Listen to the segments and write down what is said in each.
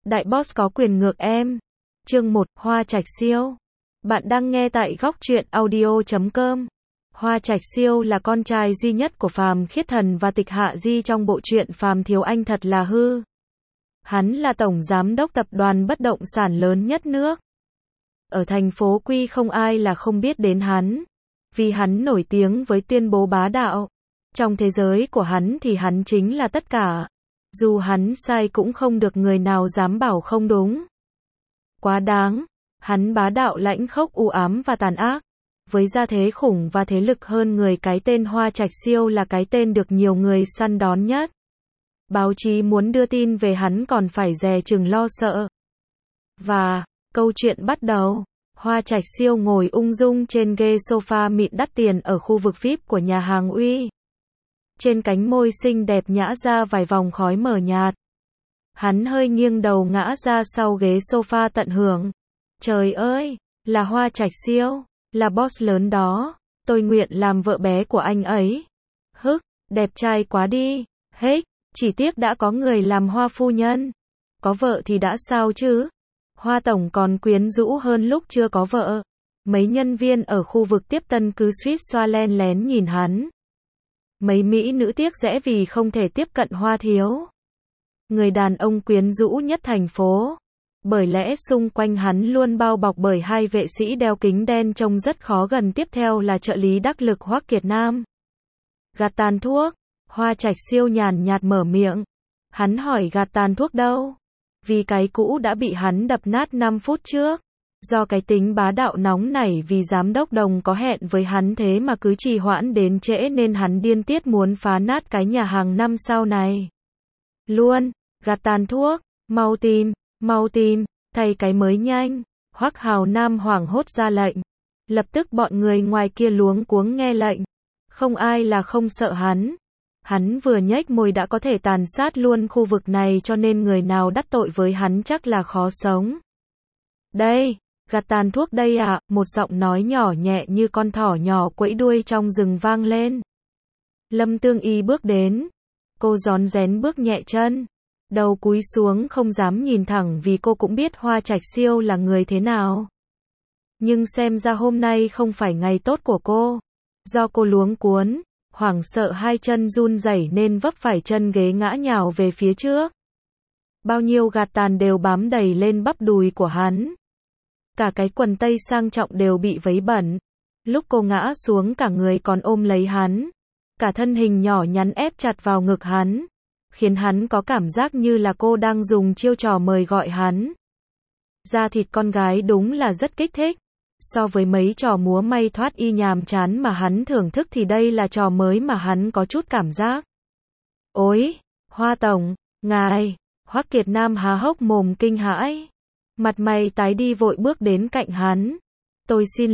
Đại boss có quyền ngược em. Chương 1, Hoa Trạch Siêu. Bạn đang nghe tại góc truyện audio.com. Hoa Trạch Siêu là con trai duy nhất của Phàm Khiết Thần và Tịch Hạ Di trong bộ truyện Phàm Thiếu Anh Thật Là Hư. Hắn là tổng giám đốc tập đoàn bất động sản lớn nhất nước. Ở thành phố Quy không ai là không biết đến hắn, vì hắn nổi tiếng với tuyên bố bá đạo. Trong thế giới của hắn thì hắn chính là tất cả. Dù hắn sai cũng không được người nào dám bảo không đúng. Quá đáng, hắn bá đạo lãnh khốc u ám và tàn ác. Với gia thế khủng và thế lực hơn người, cái tên Hoa Trạch Siêu là cái tên được nhiều người săn đón nhất. Báo chí muốn đưa tin về hắn còn phải dè chừng lo sợ. Và, câu chuyện bắt đầu. Hoa Trạch Siêu ngồi ung dung trên ghế sofa mịn đắt tiền ở khu vực VIP của nhà hàng Uy. Trên cánh môi xinh đẹp nhã ra vài vòng khói mờ nhạt. Hắn hơi nghiêng đầu ngã ra sau ghế sofa tận hưởng. Trời ơi, là Hoa Trạch Siêu, là boss lớn đó, tôi nguyện làm vợ bé của anh ấy. Hức, đẹp trai quá đi, hết, chỉ tiếc đã có người làm Hoa phu nhân. Có vợ thì đã sao chứ? Hoa tổng còn quyến rũ hơn lúc chưa có vợ. Mấy nhân viên ở khu vực tiếp tân cứ suýt xoa len lén nhìn hắn. Mấy mỹ nữ tiếc rẽ vì không thể tiếp cận Hoa thiếu. Người đàn ông quyến rũ nhất thành phố. Bởi lẽ xung quanh hắn luôn bao bọc bởi hai vệ sĩ đeo kính đen trông rất khó gần. Tiếp theo là trợ lý đắc lực Hoắc Kiệt Nam. Gạt tàn thuốc. Hoa Trạch Siêu nhàn nhạt mở miệng. Hắn hỏi gạt tàn thuốc đâu? Vì cái cũ đã bị hắn đập nát 5 phút trước. Do cái tính bá đạo nóng nảy vì giám đốc Đồng có hẹn với hắn thế mà cứ trì hoãn đến trễ nên hắn điên tiết muốn phá nát cái nhà hàng 5 sao này. Luôn, gạt tàn thuốc, mau tìm, thay cái mới nhanh. Hoắc Hào Nam hoảng hốt ra lệnh. Lập tức bọn người ngoài kia luống cuống nghe lệnh. Không ai là không sợ hắn. Hắn vừa nhếch môi đã có thể tàn sát luôn khu vực này cho nên người nào đắc tội với hắn chắc là khó sống. Đây, gạt tàn thuốc đây ạ, một giọng nói nhỏ nhẹ như con thỏ nhỏ quẫy đuôi trong rừng vang lên. Lâm Tương Y bước đến. Cô rón rén bước nhẹ chân. Đầu cúi xuống không dám nhìn thẳng vì cô cũng biết Hoa Trạch Siêu là người thế nào. Nhưng xem ra hôm nay không phải ngày tốt của cô. Do cô luống cuống, hoảng sợ hai chân run rẩy nên vấp phải chân ghế ngã nhào về phía trước. Bao nhiêu gạt tàn đều bám đầy lên bắp đùi của hắn. Cả cái quần tây sang trọng đều bị vấy bẩn. Lúc cô ngã xuống cả người còn ôm lấy hắn. Cả thân hình nhỏ nhắn ép chặt vào ngực hắn. Khiến hắn có cảm giác như là cô đang dùng chiêu trò mời gọi hắn. Da thịt con gái đúng là rất kích thích. So với mấy trò múa may thoát y nhàm chán mà hắn thưởng thức thì đây là trò mới mà hắn có chút cảm giác. Ôi, Hoa tổng, ngài, Hoắc Kiệt Nam há hốc mồm kinh hãi. Mặt mày tái đi vội bước đến cạnh hắn. Tôi xin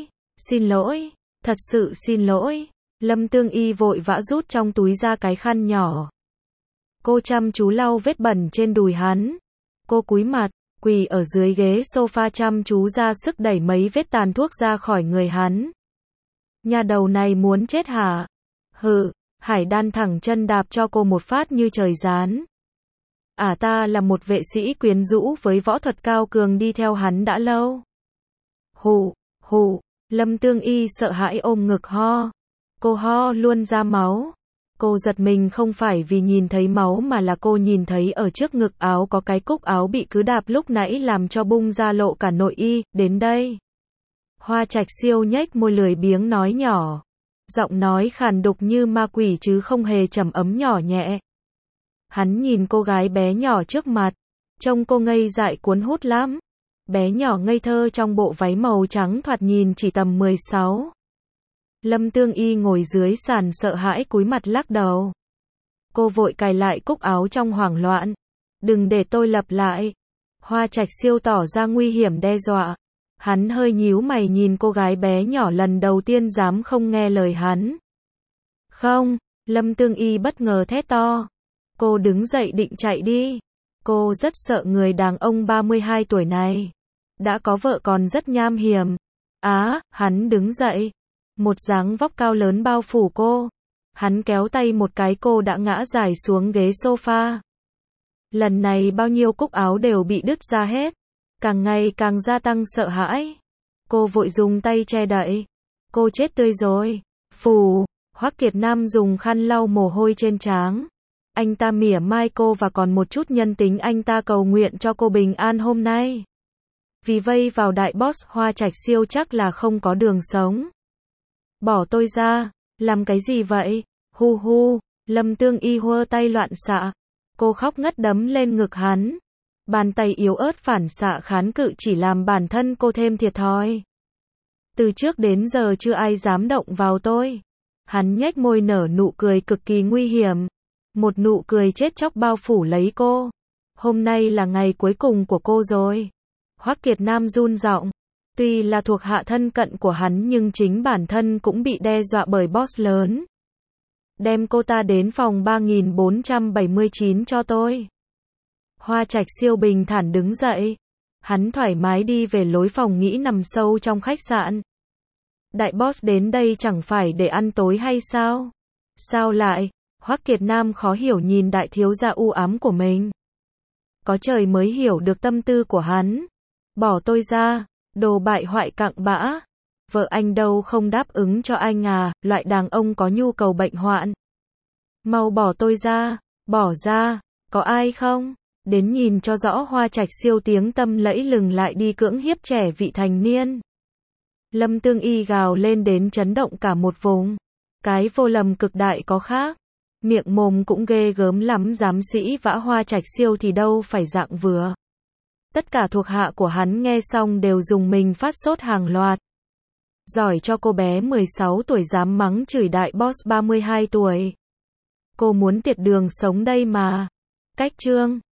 lỗi, thật sự xin lỗi. Lâm Tương Y vội vã rút trong túi ra cái khăn nhỏ. Cô chăm chú lau vết bẩn trên đùi hắn. Cô cúi mặt, quỳ ở dưới ghế sofa chăm chú ra sức đẩy mấy vết tàn thuốc ra khỏi người hắn. Nhà đầu này muốn chết hả? Hừ, Hải Đan thẳng chân đạp cho cô một phát như trời giáng. Ta là một vệ sĩ quyến rũ với võ thuật cao cường đi theo hắn đã lâu. Hù, Lâm Tương Y sợ hãi ôm ngực ho. Cô ho luôn ra máu. Cô giật mình không phải vì nhìn thấy máu mà là cô nhìn thấy ở trước ngực áo có cái cúc áo bị cứ đạp lúc nãy làm cho bung ra lộ cả nội y. Đến đây. Hoa Trạch Siêu nhếch môi lười biếng nói nhỏ. Giọng nói khàn đục như ma quỷ chứ không hề trầm ấm nhỏ nhẹ. Hắn nhìn cô gái bé nhỏ trước mặt. Trông cô ngây dại cuốn hút lắm. Bé nhỏ ngây thơ trong bộ váy màu trắng thoạt nhìn chỉ tầm 16. Lâm Tương Y ngồi dưới sàn sợ hãi cúi mặt lắc đầu. Cô vội cài lại cúc áo trong hoảng loạn. Đừng để tôi lặp lại. Hoa Trạch Siêu tỏ ra nguy hiểm đe dọa. Hắn hơi nhíu mày nhìn cô gái bé nhỏ lần đầu tiên dám không nghe lời hắn. Không, Lâm Tương Y bất ngờ thét to. Cô đứng dậy định chạy đi. Cô rất sợ người đàn ông 32 tuổi này. Đã có vợ còn rất nham hiểm. Hắn đứng dậy. Một dáng vóc cao lớn bao phủ cô. Hắn kéo tay một cái cô đã ngã dài xuống ghế sofa. Lần này bao nhiêu cúc áo đều bị đứt ra hết. Càng ngày càng gia tăng sợ hãi. Cô vội dùng tay che đậy. Cô chết tươi rồi. Phù, Hoắc Kiệt Nam dùng khăn lau mồ hôi trên trán. Anh ta mỉa mai cô và còn một chút nhân tính anh ta cầu nguyện cho cô bình an hôm nay. Vì vây vào đại boss Hoa Trạch Siêu chắc là không có đường sống. Bỏ tôi ra, làm cái gì vậy? Hu hu, Lâm Tương Y hơ tay loạn xạ. Cô khóc ngất đấm lên ngực hắn. Bàn tay yếu ớt phản xạ kháng cự chỉ làm bản thân cô thêm thiệt thòi. Từ trước đến giờ chưa ai dám động vào tôi. Hắn nhếch môi nở nụ cười cực kỳ nguy hiểm. Một nụ cười chết chóc bao phủ lấy cô. Hôm nay là ngày cuối cùng của cô rồi. Hoắc Kiệt Nam run giọng. Tuy là thuộc hạ thân cận của hắn nhưng chính bản thân cũng bị đe dọa bởi boss lớn. Đem cô ta đến phòng 3479 cho tôi. Hoa Trạch Siêu bình thản đứng dậy. Hắn thoải mái đi về lối phòng nghỉ nằm sâu trong khách sạn. Đại boss đến đây chẳng phải để ăn tối hay sao? Sao lại? Hoắc Kiệt Nam khó hiểu nhìn đại thiếu gia u ám của mình. Có trời mới hiểu được tâm tư của hắn. Bỏ tôi ra, đồ bại hoại cặn bã. Vợ anh đâu không đáp ứng cho anh à, loại đàn ông có nhu cầu bệnh hoạn. Mau bỏ tôi ra, bỏ ra, có ai không? Đến nhìn cho rõ. Hoa Trạch Siêu tiếng tâm lẫy lừng lại đi cưỡng hiếp trẻ vị thành niên. Lâm Tương Y gào lên đến chấn động cả một vùng. Cái vô lầm cực đại có khác. Miệng mồm cũng ghê gớm lắm, dám sĩ vã Hoa Trạch Siêu thì đâu phải dạng vừa. Tất cả thuộc hạ của hắn nghe xong đều dùng mình phát sốt hàng loạt. Giỏi cho cô bé 16 tuổi dám mắng chửi đại boss 32 tuổi. Cô muốn tiệt đường sống đây mà. Cách chương